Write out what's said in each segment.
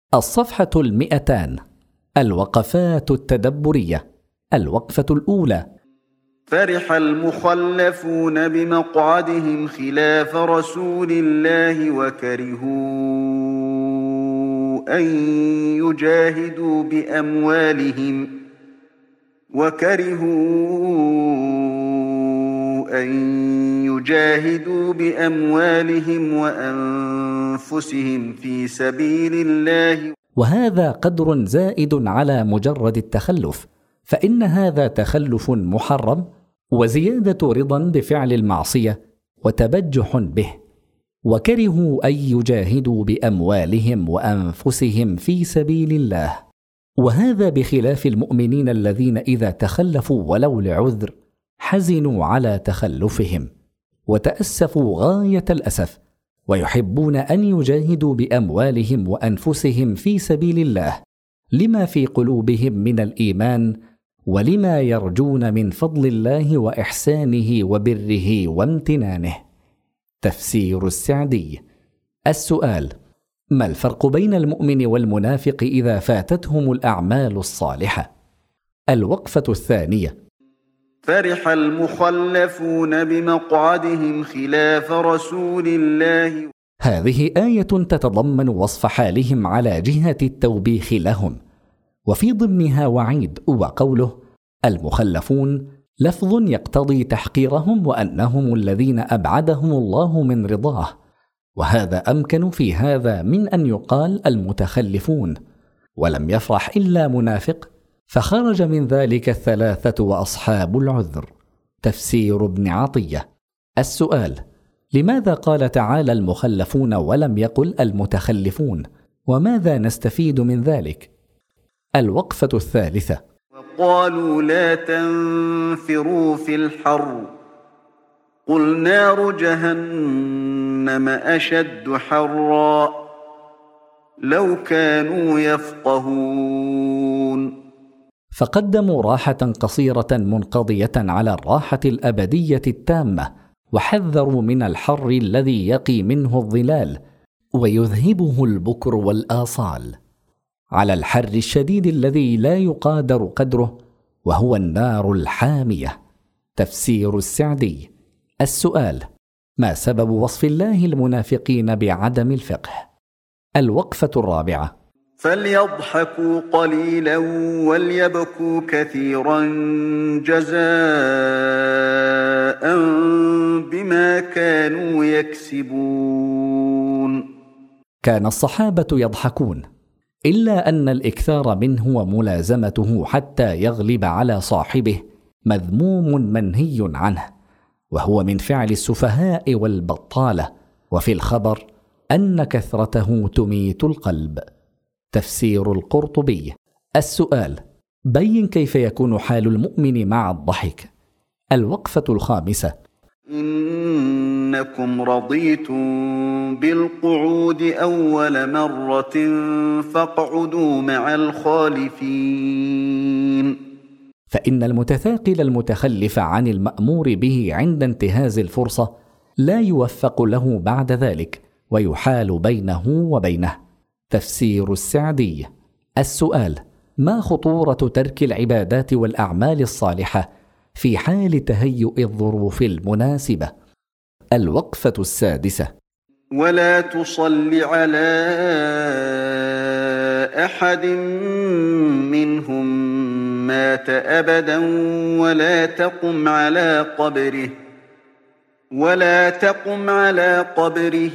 الصفحة 200. الوقفات التدبرية. الوقفة الأولى: فرح المخلفون بمقعدهم خلاف رسول الله وكرهوا أن يجاهدوا بأموالهم وأنفسهم في سبيل الله. وهذا قدر زائد على مجرد التخلف، فإن هذا تخلف محرم وزيادة رضا بفعل المعصية وتبجح به. وكرهوا أن يجاهدوا بأموالهم وأنفسهم في سبيل الله، وهذا بخلاف المؤمنين الذين إذا تخلفوا ولو لعذر حزنوا على تخلفهم وتأسفوا غاية الأسف، ويحبون أن يجاهدوا بأموالهم وأنفسهم في سبيل الله لما في قلوبهم من الإيمان ولما يرجون من فضل الله وإحسانه وبره وامتنانه. تفسير السعدي. السؤال: ما الفرق بين المؤمن والمنافق إذا فاتتهم الأعمال الصالحة؟ الوقفة الثانية: فرح المخلفون بمقعدهم خلاف رسول الله. هذه آية تتضمن وصف حالهم على جهة التوبيخ لهم، وفي ضمنها وعيد، وقوله المخلفون لفظ يقتضي تحقيرهم وأنهم الذين أبعدهم الله من رضاه، وهذا أمكن في هذا من أن يقال المتخلفون، ولم يفرح إلا منافق، فخرج من ذلك الثلاثة وأصحاب العذر. تفسير ابن عطية. السؤال: لماذا قال تعالى المخلفون ولم يقل المتخلفون؟ وماذا نستفيد من ذلك؟ الوقفة الثالثة: وقالوا لا تنفروا في الحر قل نار جهنم أشد حرا لو كانوا يفقهون. فقدموا راحة قصيرة منقضية على الراحة الأبدية التامة، وحذروا من الحر الذي يقي منه الظلال ويذهبه البكر والآصال، على الحر الشديد الذي لا يقادر قدره، وهو النار الحامية. تفسير السعدي. السؤال: ما سبب وصف الله المنافقين بعدم الفقه؟ الوقفة الرابعة: فليضحكوا قليلا وليبكوا كثيرا جزاء بما كانوا يكسبون. كان الصحابة يضحكون، إلا أن الإكثار منه وملازمته حتى يغلب على صاحبه مذموم منهي عنه، وهو من فعل السفهاء والبطالة، وفي الخبر أن كثرته تميت القلب. تفسير القرطبي. السؤال: بين كيف يكون حال المؤمن مع الضحك. الوقفة الخامسة: إنكم رضيتم بالقعود أول مرة فاقعدوا مع الخالفين. فإن المتثاقل المتخلف عن المأمور به عند انتهاز الفرصة لا يوفق له بعد ذلك، ويحال بينه وبينه. تفسير السعدي. السؤال: ما خطورة ترك العبادات والأعمال الصالحة في حال تهيؤ الظروف المناسبة؟ الوقفة السادسة: ولا تصل على أحد منهم مات أبدا ولا تقم على قبره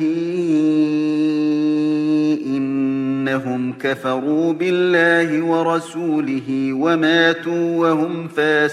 إنهم كفروا بالله ورسوله وماتوا وهم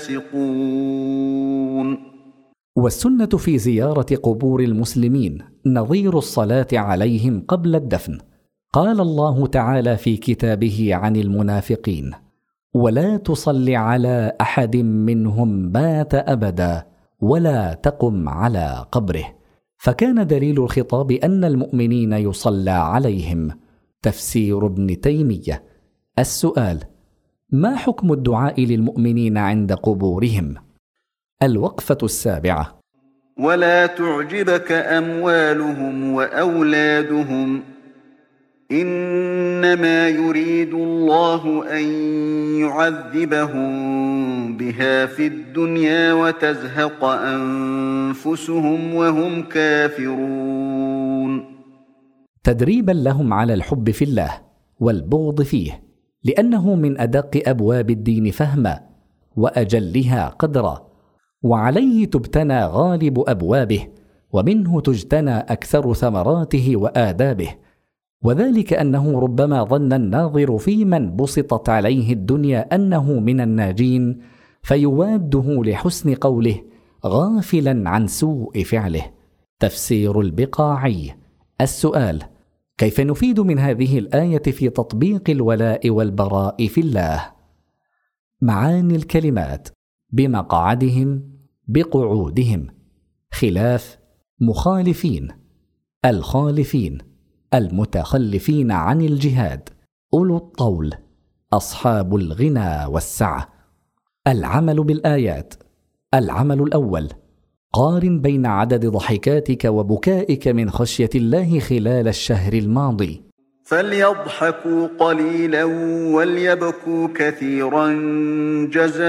فاسقون. والسنة في زيارة قبور المسلمين نظير الصلاة عليهم قبل الدفن. قال الله تعالى في كتابه عن المنافقين: ولا تصل على أحد منهم مات أبدا ولا تقم على قبره، فكان دليل الخطاب أن المؤمنين يصلى عليهم. تفسير ابن تيمية. السؤال: ما حكم الدعاء للمؤمنين عند قبورهم؟ الوقفة السابعة: ولا تعجبك أموالهم وأولادهم إنما يريد الله أن يعذبهم بها في الدنيا وتزهق أنفسهم وهم كافرون. تدريبا لهم على الحب في الله والبغض فيه، لأنه من أدق أبواب الدين فهما وأجلها قدرا، وعليه تبتنى غالب أبوابه، ومنه تجتنى أكثر ثمراته وآدابه. وذلك أنه ربما ظن الناظر في من بسطت عليه الدنيا أنه من الناجين، فيواده لحسن قوله غافلا عن سوء فعله. تفسير البقاعي. السؤال: كيف نفيد من هذه الآية في تطبيق الولاء والبراء في الله؟ معاني الكلمات: بمقعدهم، بقعودهم، خلاف، مخالفين، الخالفين، المتخلفين عن الجهاد، أولو الطول، أصحاب الغنى والسعة. العمل بالآيات. العمل الأول: قارن بين عدد ضحكاتك وبكائك من خشية الله خلال الشهر الماضي. فليضحكوا قليلا وليبكوا كثيرا جزاء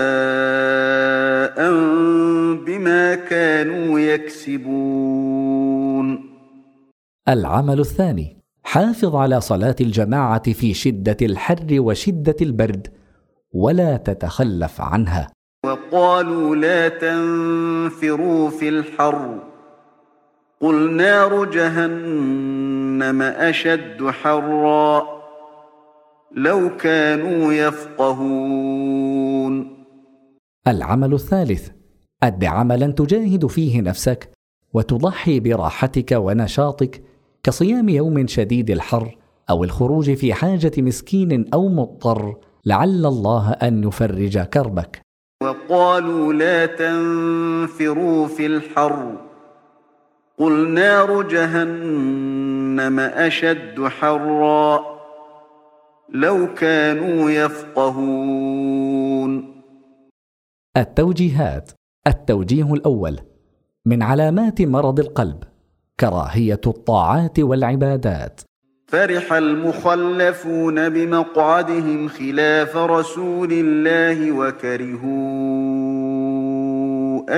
بما كانوا يكسبون. العمل الثاني: حافظ على صلاة الجماعة في شدة الحر وشدة البرد، ولا تتخلف عنها. وقالوا لا تنفروا في الحر قل نار جهنم أشد حرا لو كانوا يفقهون. العمل الثالث: أد عملا تجاهد فيه نفسك وتضحي براحتك ونشاطك، كصيام يوم شديد الحر، أو الخروج في حاجة مسكين أو مضطر لعل الله أن يفرج كربك. وقالوا لا تنفروا في الحر قل نار جهنم أشد حرا لو كانوا يفقهون. التوجيهات. التوجيه الأول: من علامات مرض القلب كراهية الطاعات والعبادات. فرح المخلفون بمقعدهم خلاف رسول الله وكرهوا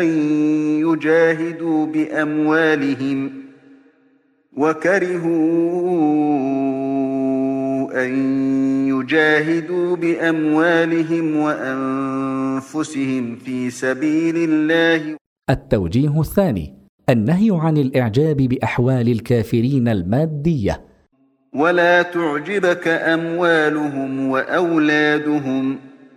أن يجاهدوا بأموالهم وأنفسهم في سبيل الله. التوجيه الثاني: النهي عن الإعجاب بأحوال الكافرين المادية. ولا تعجبك أموالهم وأولادهم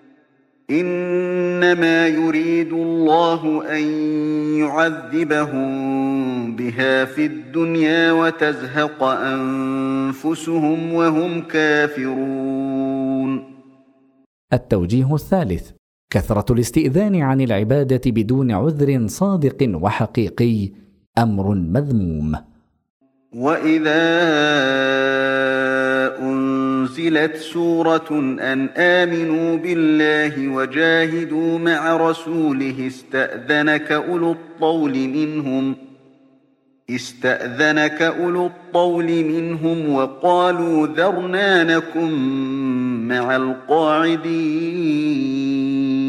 إنما يريد الله أن يعذبهم بها في الدنيا وتزهق أنفسهم وهم كافرون. التوجيه الثالث: كثرة الاستئذان عن العبادة بدون عذر صادق وحقيقي أمر مذموم. وإذا أنزلت سورة أن آمنوا بالله وجاهدوا مع رسوله استأذنك أولو الطول منهم وقالوا ذرنا نكن مع القاعدين